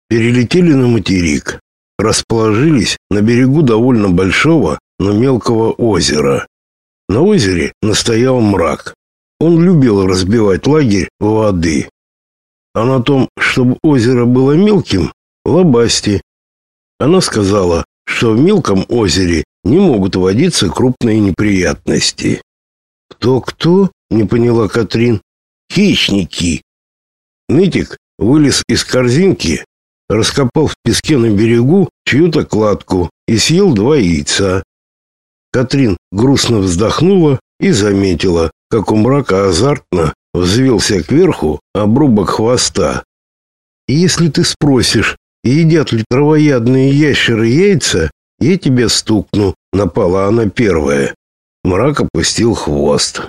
перелетели на материк, расположились на берегу довольно большого, но мелкого озера. На озере настоял Мрак. Он любил разбивать лагерь у воды. А на том, чтобы озеро было мелким, Лобасти. Она сказала, что в мелком озере не могут водиться крупные неприятности. «Кто-кто?» — не поняла Катрин. «Хищники». Нытик вылез из корзинки, раскопал в песке на берегу чью-то кладку и съел 2 яйца. Катрин грустно вздохнула и заметила, как у Мрака азартно взвился кверху обрубок хвоста. «Если ты спросишь, едят ли травоядные ящеры яйца, я тебя стукну», — напала она первая. Мрак опустил хвост.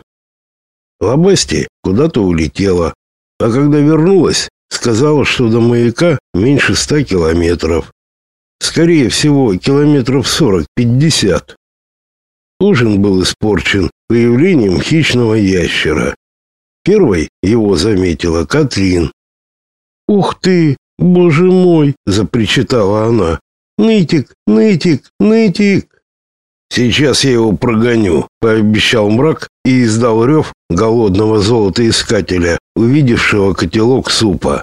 Лобасти куда-то улетела, а когда вернулась, сказала, что до маяка меньше 100 километров. Скорее всего, километров 40-50. Ужин был испорчен появлением хищного ящера. Первой его заметила Катрин. «Ух ты, боже мой!» — запричитала она. «Нытик, Нытик, Нытик!» «Сейчас я его прогоню», — пообещал Мрак и издал рев голодного золотоискателя, увидевшего котелок супа.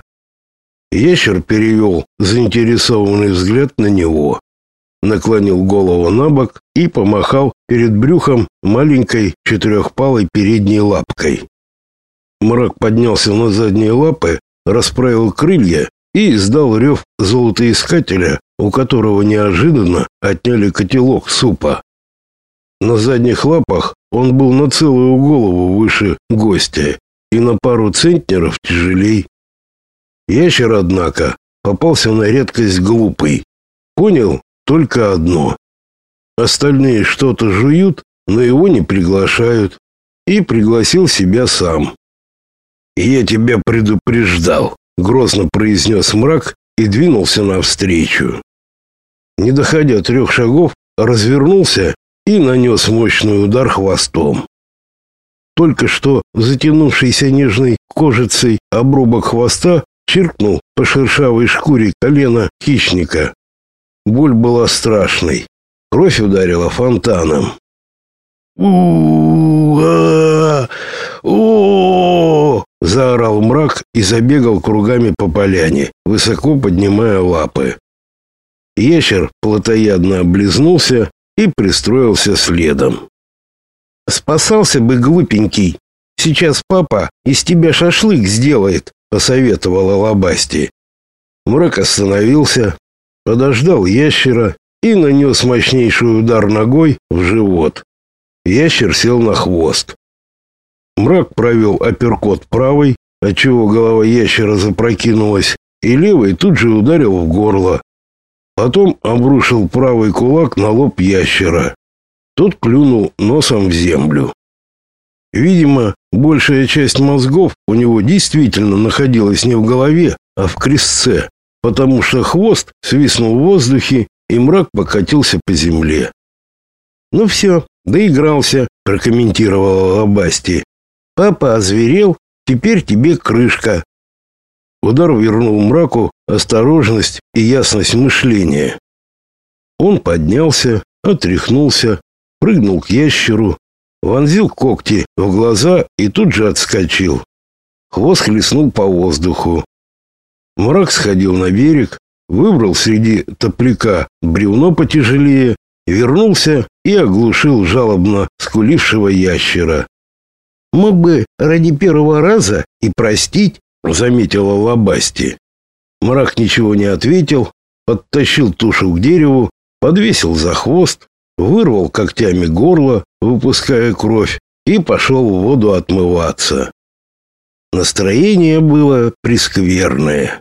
Ящер перевел заинтересованный взгляд на него, наклонил голову набок и помахал перед брюхом маленькой 4-палой передней лапкой. Мрак поднялся на задние лапы, расправил крылья и издал рев золотоискателя, у которого неожиданно отняли котелок супа. На задних лапах он был на целую голову выше гостя и на пару центнеров тяжелей. Ящер, однако, попался на редкость глупый. Понял только одно. Остальные что-то жуют, но его не приглашают. И пригласил себя сам. «Я тебя предупреждал», — грозно произнес Мрак и двинулся навстречу. Не доходя 3 шагов, развернулся и нанес мощный удар хвостом. Только что затянувшийся нежной кожицей обрубок хвоста чиркнул по шершавой шкуре колена хищника. Боль была страшной. Кровь ударила фонтаном. «У-а-а! Заорал Мрак и забегал кругами по поляне, высоко поднимая лапы. Ящер плотоядно облизнулся и пристроился следом. «Спасался бы, глупенький. Сейчас папа из тебя шашлык сделает», — посоветовала Лобасти. Мрак остановился, подождал ящера и нанес мощнейший удар ногой в живот. Ящер сел на хвост. Мрак провел апперкот правой, отчего голова ящера запрокинулась, и левой тут же ударил в горло. Потом обрушил правый кулак на лоб ящера. Тот клюнул носом в землю. Видимо, большая часть мозгов у него действительно находилась не в голове, а в крестце, потому что хвост свистнул в воздухе, и Мрак покатился по земле. «Ну все, доигрался», — прокомментировала Лобасти. «Папа озверел, теперь тебе крышка». Удар вернул Мраку осторожность и ясность мышления. Он поднялся, отряхнулся, прыгнул к ящеру, вонзил когти в глаза и тут же отскочил. Хвост хлестнул по воздуху. Мрак сходил на берег, выбрал среди топляка бревно потяжелее, вернулся и оглушил жалобно скулившего ящера. «Мог бы ради первого раза и простить», — заметила Лобасти. Мрак ничего не ответил, подтащил тушу к дереву, подвесил за хвост, вырвал когтями горло, выпуская кровь, и пошел в воду отмываться. Настроение было прескверное.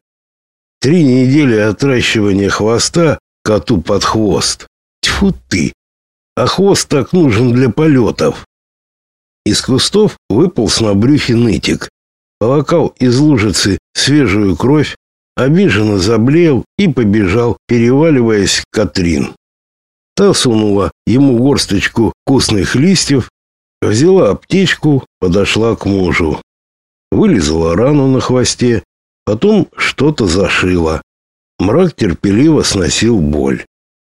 3 недели отращивания хвоста коту под хвост. Тьфу ты! А хвост так нужен для полетов. Из кустов выполз на брюхе Нытик, полакал из лужицы свежую кровь, обиженно заблеял и побежал, переваливаясь к Катрин. Та сунула ему горсточку вкусных листьев, взяла аптечку, подошла к мужу. Вылизала рану на хвосте, потом что-то зашила. Мрак терпеливо сносил боль.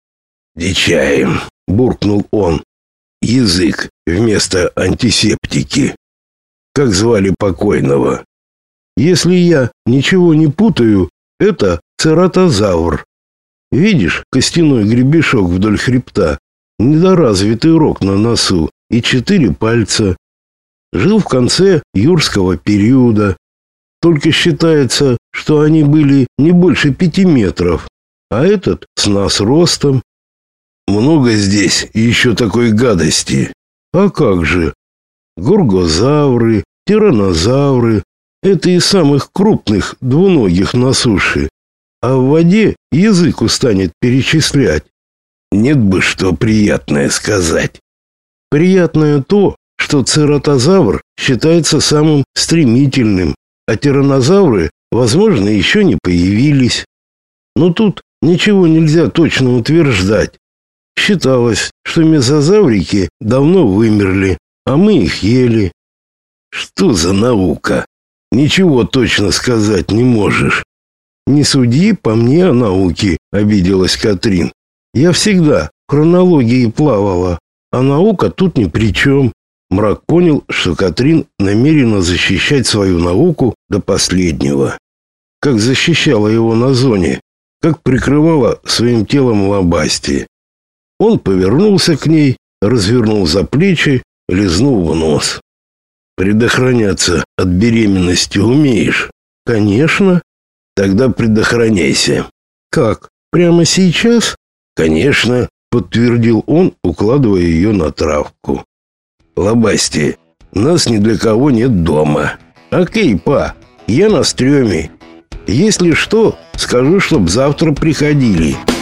«Дичаем», — буркнул он. «Язык вместо антисептики. Как звали покойного?» «Если я ничего не путаю, это цератозавр. Видишь костяной гребешок вдоль хребта, недоразвитый рог на носу и 4 пальца. Жил в конце юрского периода. Только считается, что они были не больше 5 метров, а этот с нас ростом. Много здесь еще такой гадости. А как же? Горгозавры, тираннозавры — это из самых крупных двуногих на суше. А в воде язык устанет перечислять. Нет бы что приятное сказать. Приятное то, что цератозавр считается самым стремительным, а тираннозавры, возможно, еще не появились. Но тут ничего нельзя точно утверждать. Считалось, что мезозаврики давно вымерли, а мы их ели. Что за наука? Ничего точно сказать не можешь. Не суди по мне о науке, обиделась Катрин. Я всегда в хронологии плавала, а наука тут ни при чем. Мрак понял, что Катрин намерена защищать свою науку до последнего. Как защищала его на зоне, как прикрывала своим телом лобасти. Он повернулся к ней, развернул за плечи, лизнул в нос. «Предохраняться от беременности умеешь?» «Конечно». «Тогда предохраняйся». «Как? Прямо сейчас?» «Конечно», — подтвердил он, укладывая ее на травку. «Лобасти, нас ни для кого нет дома. Окей, па, я на стреме. Если что, скажу, чтоб завтра приходили».